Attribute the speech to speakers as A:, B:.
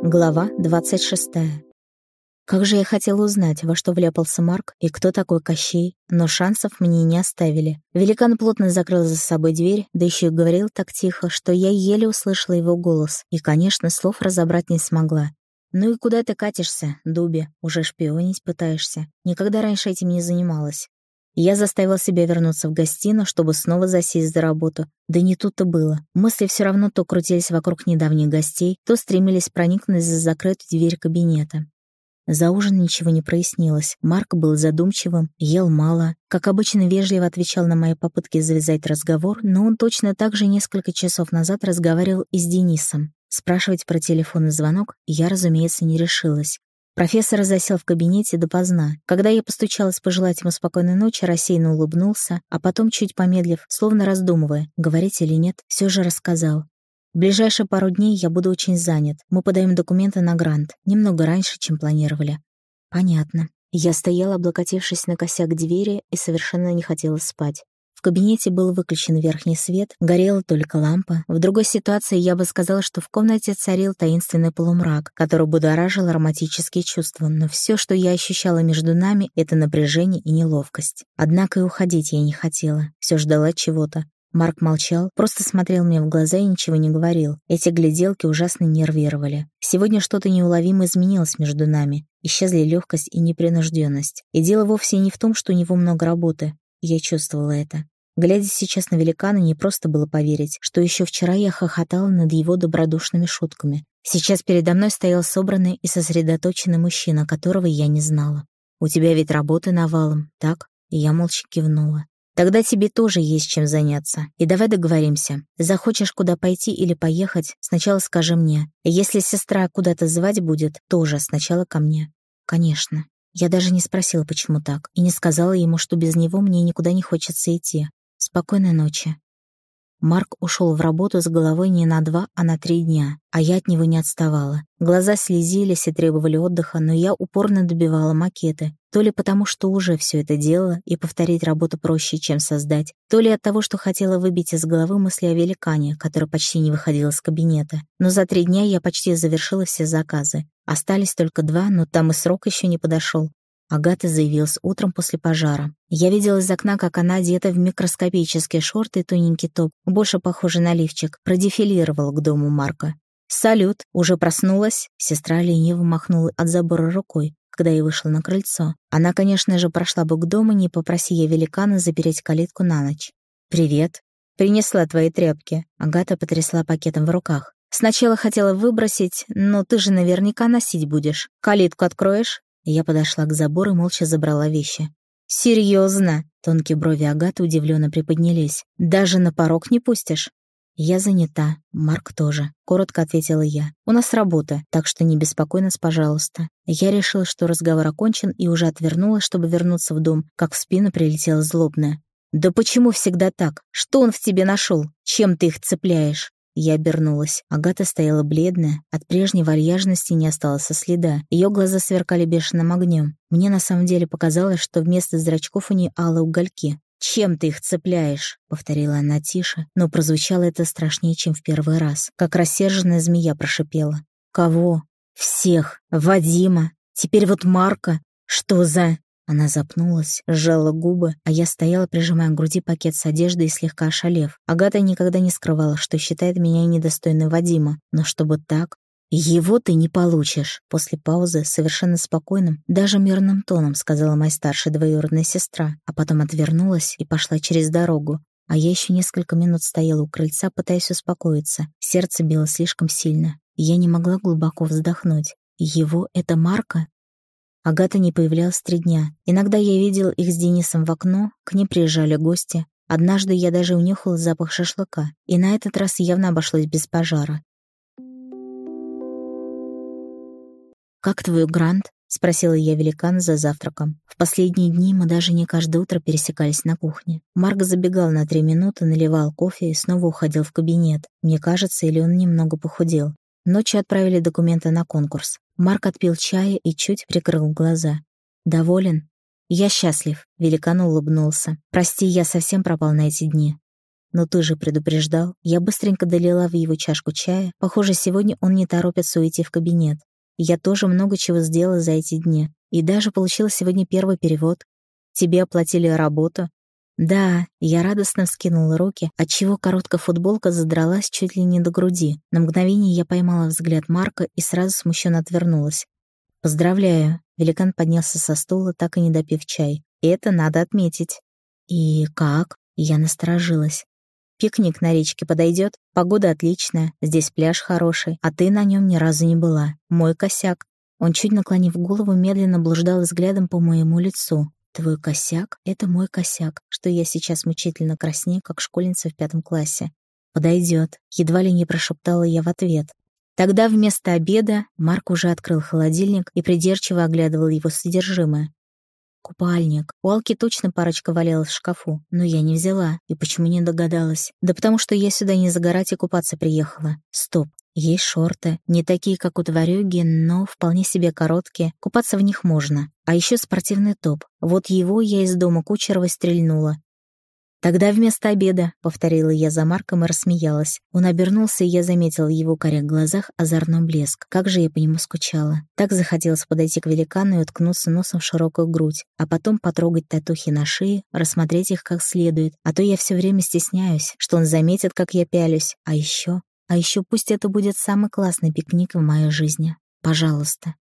A: Глава 26. Как же я хотела узнать, во что вляпался Марк и кто такой Кощей, но шансов мне не оставили. Великан плотно закрыл за собой дверь, да еще и говорил так тихо, что я еле услышала его голос и, конечно, слов разобрать не смогла. «Ну и куда ты катишься, Дуби? Уже шпионить пытаешься? Никогда раньше этим не занималась». Я заставила себя вернуться в гостиную, чтобы снова засесть за работу. Да не тут-то было. Мысли все равно то крутились вокруг недавних гостей, то стремились проникнуть за закрытую дверь кабинета. За ужин ничего не прояснилось. Марк был задумчивым, ел мало. Как обычно, вежливо отвечал на мои попытки завязать разговор, но он точно так же несколько часов назад разговаривал и с Денисом. Спрашивать про телефонный звонок я, разумеется, не решилась. Профессор засел в кабинете допоздна. Когда я постучалась пожелать ему спокойной ночи, рассеянно улыбнулся, а потом, чуть помедлив, словно раздумывая, говорить или нет, все же рассказал. В ближайшие пару дней я буду очень занят. Мы подаем документы на грант. Немного раньше, чем планировали. Понятно. Я стояла, облокотившись на косяк двери, и совершенно не хотела спать. В кабинете был выключен верхний свет, горела только лампа. В другой ситуации я бы сказала, что в комнате царил таинственный полумрак, который будоражил ароматические чувства, но все, что я ощущала между нами, это напряжение и неловкость. Однако и уходить я не хотела, все ждала чего-то. Марк молчал, просто смотрел мне в глаза и ничего не говорил. Эти гляделки ужасно нервировали. Сегодня что-то неуловимо изменилось между нами. Исчезли легкость и непринужденность. И дело вовсе не в том, что у него много работы. Я чувствовала это. Глядя сейчас на великана, не просто было поверить, что еще вчера я хохотала над его добродушными шутками. Сейчас передо мной стоял собранный и сосредоточенный мужчина, которого я не знала. «У тебя ведь работы навалом, так?» И я молча кивнула. «Тогда тебе тоже есть чем заняться. И давай договоримся. Захочешь куда пойти или поехать, сначала скажи мне. Если сестра куда-то звать будет, тоже сначала ко мне». «Конечно». Я даже не спросила, почему так, и не сказала ему, что без него мне никуда не хочется идти. Спокойной ночи. Марк ушел в работу с головой не на 2, а на 3 дня, а я от него не отставала. Глаза слезились и требовали отдыха, но я упорно добивала макеты. То ли потому, что уже все это делала, и повторить работу проще, чем создать, то ли от того, что хотела выбить из головы мысли о великане, который почти не выходил из кабинета. Но за 3 дня я почти завершила все заказы. Остались только 2, но там и срок еще не подошел. Агата заявилась утром после пожара. Я видела из окна, как она, одета в микроскопические шорты и тоненький топ, больше похожий на лифчик, продефилировала к дому Марка. «Салют! Уже проснулась?» Сестра лениво махнула от забора рукой, когда я вышла на крыльцо. Она, конечно же, прошла бы к дому, не попроси я великана запереть калитку на ночь. «Привет! Принесла твои тряпки». Агата потрясла пакетом в руках. «Сначала хотела выбросить, но ты же наверняка носить будешь. Калитку откроешь?» Я подошла к забору и молча забрала вещи. «Серьезно?» Тонкие брови Агаты удивленно приподнялись. «Даже на порог не пустишь?» «Я занята. Марк тоже», — коротко ответила я. «У нас работа, так что не беспокой нас, пожалуйста». Я решила, что разговор окончен, и уже отвернулась, чтобы вернуться в дом, как в спину прилетела злобная. «Да почему всегда так? Что он в тебе нашел? Чем ты их цепляешь?» Я обернулась. Агата стояла бледная, от прежней вальяжности не осталось и следа. Ее глаза сверкали бешеным огнем. Мне на самом деле показалось, что вместо зрачков у нее алые угольки. «Чем ты их цепляешь?» — повторила она тише, но прозвучало это страшнее, чем в первый раз. Как рассерженная змея прошипела. «Кого?» «Всех. Вадима. Теперь вот Марка. Что за...» Она запнулась, сжала губы, а я стояла, прижимая к груди пакет с одеждой и слегка ошалев. Агата никогда не скрывала, что считает меня недостойной Вадима, но чтобы так... «Его ты не получишь!» После паузы, совершенно спокойным, даже мирным тоном сказала моя старшая двоюродная сестра, а потом отвернулась и пошла через дорогу. А я еще несколько минут стояла у крыльца, пытаясь успокоиться. Сердце било слишком сильно, и я не могла глубоко вздохнуть. «Его — это Марка?» Агата не появлялась 3 дня. Иногда я видел их с Денисом в окно, к ним приезжали гости. Однажды я даже унюхала запах шашлыка, и на этот раз явно обошлось без пожара. «Как твой грант?» — спросила я великана за завтраком. В последние дни мы даже не каждое утро пересекались на кухне. Марк забегал на 3 минуты, наливал кофе и снова уходил в кабинет. Мне кажется, или он немного похудел. Ночью отправили документы на конкурс. Марк отпил чая и чуть прикрыл глаза. «Доволен?» «Я счастлив», — великан улыбнулся. «Прости, я совсем пропал на эти дни». Но ты же предупреждал. Я быстренько долила в его чашку чая. Похоже, сегодня он не торопится уйти в кабинет. Я тоже много чего сделала за эти дни. И даже получила сегодня первый перевод. Тебе оплатили работу? Да, я радостно вскинула руки, отчего короткая футболка задралась чуть ли не до груди. На мгновение я поймала взгляд Марка и сразу смущенно отвернулась. «Поздравляю!» Великан поднялся со стула, так и не допив чай. «Это надо отметить». «И как?» Я насторожилась. «Пикник на речке подойдет? Погода отличная, здесь пляж хороший, а ты на нем ни разу не была. Мой косяк». Он, чуть наклонив голову, медленно блуждал взглядом по моему лицу. «Твой косяк — это мой косяк, что я сейчас мучительно краснею, как школьница в 5 классе. Подойдет», — едва ли не прошептала я в ответ. Тогда вместо обеда Марк уже открыл холодильник и придирчиво оглядывал его содержимое. Купальник. У Алки точно парочка валялась в шкафу, но я не взяла. И почему не догадалась? Да потому что я сюда не загорать и купаться приехала. Стоп. Есть шорты. Не такие, как у тварюги, но вполне себе короткие. Купаться в них можно. А еще спортивный топ. Вот его я из дома Кучерова стрельнула. «Тогда вместо обеда», — повторила я за Марком и рассмеялась. Он обернулся, и я заметила в его карих глазах озорной блеск. Как же я по нему скучала. Так захотелось подойти к великану и уткнуться носом в широкую грудь, а потом потрогать татухи на шее, рассмотреть их как следует. А то я все время стесняюсь, что он заметит, как я пялюсь. А еще пусть это будет самый классный пикник в моей жизни. Пожалуйста.